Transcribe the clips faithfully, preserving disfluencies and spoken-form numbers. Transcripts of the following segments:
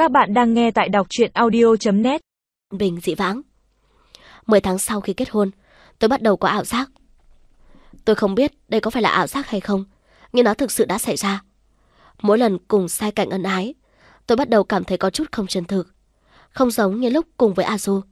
Các bạn đang nghe tại đọc truyện audio chấm net. Bình dị vãng. Mười tháng sau khi kết hôn, tôi bắt đầu có ảo giác. Tôi không biết đây có phải là ảo giác hay không, nhưng nó thực sự đã xảy ra. Mỗi lần cùng sai cạnh ân ái, tôi bắt đầu cảm thấy có chút không chân thực, không giống như lúc cùng với Azu.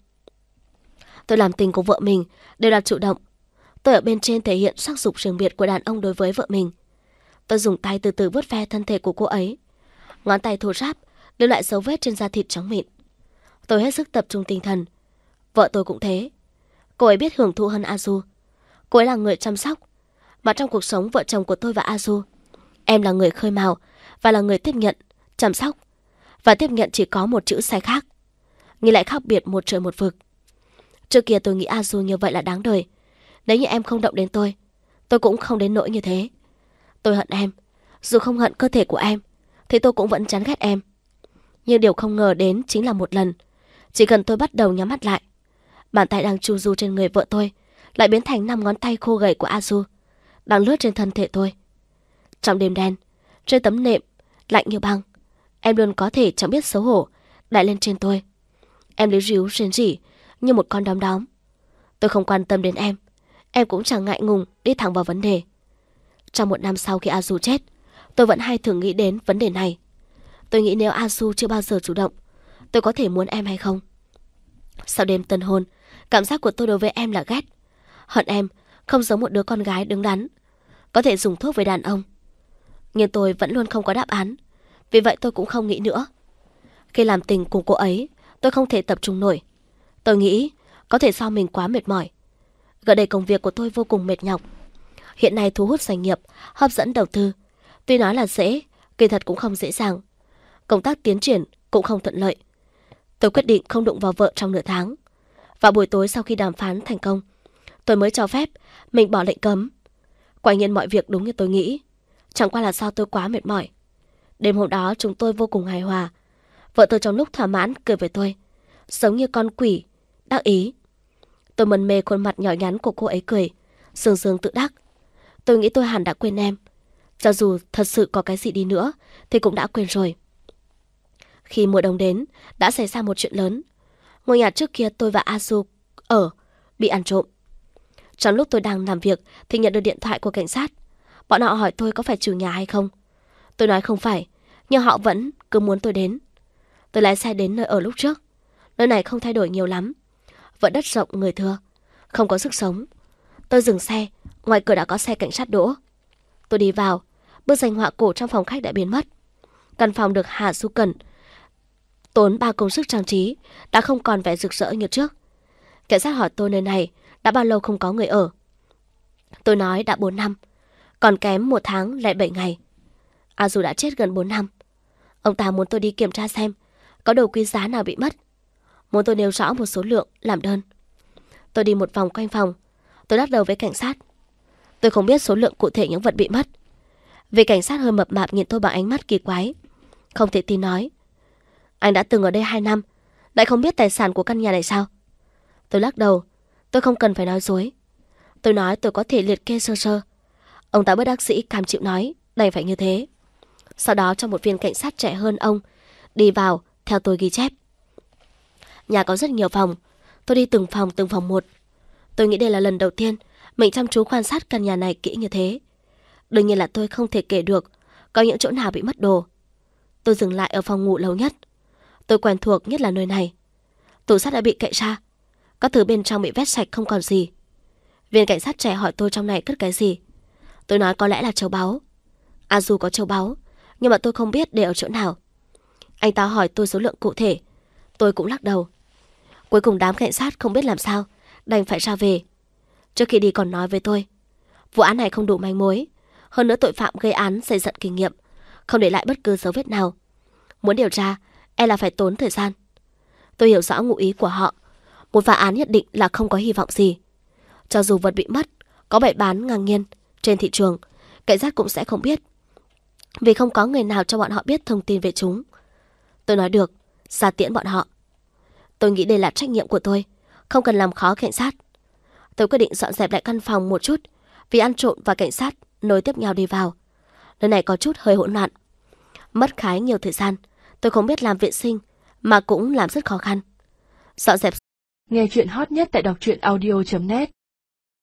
Tôi làm tình của vợ mình đều là chủ động. Tôi ở bên trên thể hiện sắc dục riêng biệt của đàn ông đối với vợ mình. Tôi dùng tay từ từ vuốt ve thân thể của cô ấy, ngón tay thô ráp lưu lại dấu vết trên da thịt trắng mịn. Tôi hết sức tập trung tinh thần. Vợ tôi cũng thế. Cô ấy biết hưởng thụ hơn Azu. Cô ấy là người chăm sóc. Mà trong cuộc sống vợ chồng của tôi và Azu, em là người khơi mào và là người tiếp nhận, chăm sóc. Và tiếp nhận chỉ có một chữ sai khác, nhưng lại khác biệt một trời một vực. Trước kia tôi nghĩ Azu như vậy là đáng đời. Nếu như em không động đến tôi, tôi cũng không đến nỗi như thế. Tôi hận em. Dù không hận cơ thể của em, thì tôi cũng vẫn chán ghét em. Nhưng điều không ngờ đến chính là một lần, chỉ cần tôi bắt đầu nhắm mắt lại, bàn tay đang chu du trên người vợ tôi lại biến thành năm ngón tay khô gầy của Azu, đang lướt trên thân thể tôi. Trong đêm đen, trên tấm nệm lạnh như băng, em luôn có thể chẳng biết xấu hổ đè lên trên tôi. Em líu ríu rên rỉ như một con đom đóm. Tôi không quan tâm đến em, em cũng chẳng ngại ngùng đi thẳng vào vấn đề. Trong một năm sau khi Azu chết, tôi vẫn hay thường nghĩ đến vấn đề này. Tôi nghĩ nếu Azu chưa bao giờ chủ động, tôi có thể muốn em hay không. Sau đêm tân hôn, cảm giác của tôi đối với em là ghét. Hận em không giống một đứa con gái đứng đắn, có thể dùng thuốc với đàn ông. Nhưng tôi vẫn luôn không có đáp án, vì vậy tôi cũng không nghĩ nữa. Khi làm tình cùng cô ấy, tôi không thể tập trung nổi. Tôi nghĩ có thể do mình quá mệt mỏi. Gần đây công việc của tôi vô cùng mệt nhọc. Hiện nay thu hút doanh nghiệp, hấp dẫn đầu tư, tuy nói là dễ, kỳ thật cũng không dễ dàng. Công tác tiến triển cũng không thuận lợi. Tôi quyết định không đụng vào vợ trong nửa tháng. Vào buổi tối sau khi đàm phán thành công, tôi mới cho phép mình bỏ lệnh cấm. Quả nhiên mọi việc đúng như tôi nghĩ, chẳng qua là do tôi quá mệt mỏi. Đêm hôm đó chúng tôi vô cùng hài hòa. Vợ tôi trong lúc thỏa mãn cười với tôi, giống như con quỷ đắc ý. Tôi mân mê khuôn mặt nhỏ nhắn của cô ấy cười, sương sương tự đắc. Tôi nghĩ tôi hẳn đã quên em. Cho dù thật sự có cái gì đi nữa thì cũng đã quên rồi. Khi mùa đông đến, đã xảy ra một chuyện lớn. Ngôi nhà trước kia tôi và Azu ở bị ăn trộm. Trong lúc tôi đang làm việc thì nhận được điện thoại của cảnh sát. Bọn họ hỏi tôi có phải chủ nhà hay không. Tôi nói không phải, nhưng họ vẫn cứ muốn tôi đến. Tôi lái xe đến nơi ở lúc trước. Nơi này không thay đổi nhiều lắm, vẫn đất rộng người thưa, không có sức sống. Tôi dừng xe, ngoài cửa đã có xe cảnh sát đỗ. Tôi đi vào, bức danh họa cổ trong phòng khách đã biến mất. Căn phòng được Hà Du Cẩn tốn ba công sức trang trí đã không còn vẻ rực rỡ như trước. Cảnh sát hỏi tôi nơi này đã bao lâu không có người ở. Tôi nói đã bốn năm, còn kém một tháng lại bảy ngày. Azu đã chết gần bốn năm. Ông ta muốn tôi đi kiểm tra xem có đồ quý giá nào bị mất, muốn tôi nêu rõ một số lượng làm đơn. Tôi đi một vòng quanh phòng. Tôi đáp đầu với cảnh sát. Tôi không biết số lượng cụ thể những vật bị mất. Vì cảnh sát hơi mập mạp nhìn tôi bằng ánh mắt kỳ quái, không thể tin nói: Anh đã từng ở đây hai năm, lại không biết tài sản của căn nhà này sao? Tôi lắc đầu. Tôi không cần phải nói dối. Tôi nói tôi có thể liệt kê sơ sơ. Ông ta bất đắc dĩ cam chịu nói đành phải như thế. Sau đó cho một viên cảnh sát trẻ hơn ông đi vào theo tôi ghi chép. Nhà có rất nhiều phòng. Tôi đi từng phòng từng phòng một. Tôi nghĩ đây là lần đầu tiên mình chăm chú quan sát căn nhà này kỹ như thế. Đương nhiên là tôi không thể kể được có những chỗ nào bị mất đồ. Tôi dừng lại ở phòng ngủ lâu nhất. Tôi quen thuộc nhất là nơi này. Tủ sắt đã bị cậy ra, các thứ bên trong bị vét sạch không còn gì. Viên cảnh sát trẻ hỏi tôi trong này cất cái gì. Tôi nói có lẽ là châu báu. Azu có châu báu, nhưng mà tôi không biết để ở chỗ nào. Anh ta hỏi tôi số lượng cụ thể. Tôi cũng lắc đầu. Cuối cùng đám cảnh sát không biết làm sao, đành phải ra về. Trước khi đi còn nói với tôi, vụ án này không đủ manh mối, hơn nữa tội phạm gây án dày dặn kinh nghiệm, không để lại bất cứ dấu vết nào. Muốn điều tra e là phải tốn thời gian. Tôi hiểu rõ ngụ ý của họ. Một phá án nhất định là không có hy vọng gì. Cho dù vật bị mất có bày bán ngang nhiên trên thị trường, cảnh sát cũng sẽ không biết, vì không có người nào cho bọn họ biết thông tin về chúng. Tôi nói được, ra tiễn bọn họ. Tôi nghĩ đây là trách nhiệm của tôi, không cần làm khó cảnh sát. Tôi quyết định dọn dẹp lại căn phòng một chút, vì ăn trộm và cảnh sát nối tiếp nhau đi vào. Nơi này có chút hơi hỗn loạn. Mất khá nhiều thời gian, Tôi không biết làm vệ sinh, mà cũng làm rất khó khăn. Dọn dẹp. Nghe chuyện hot nhất tại đọc truyện audio chấm net.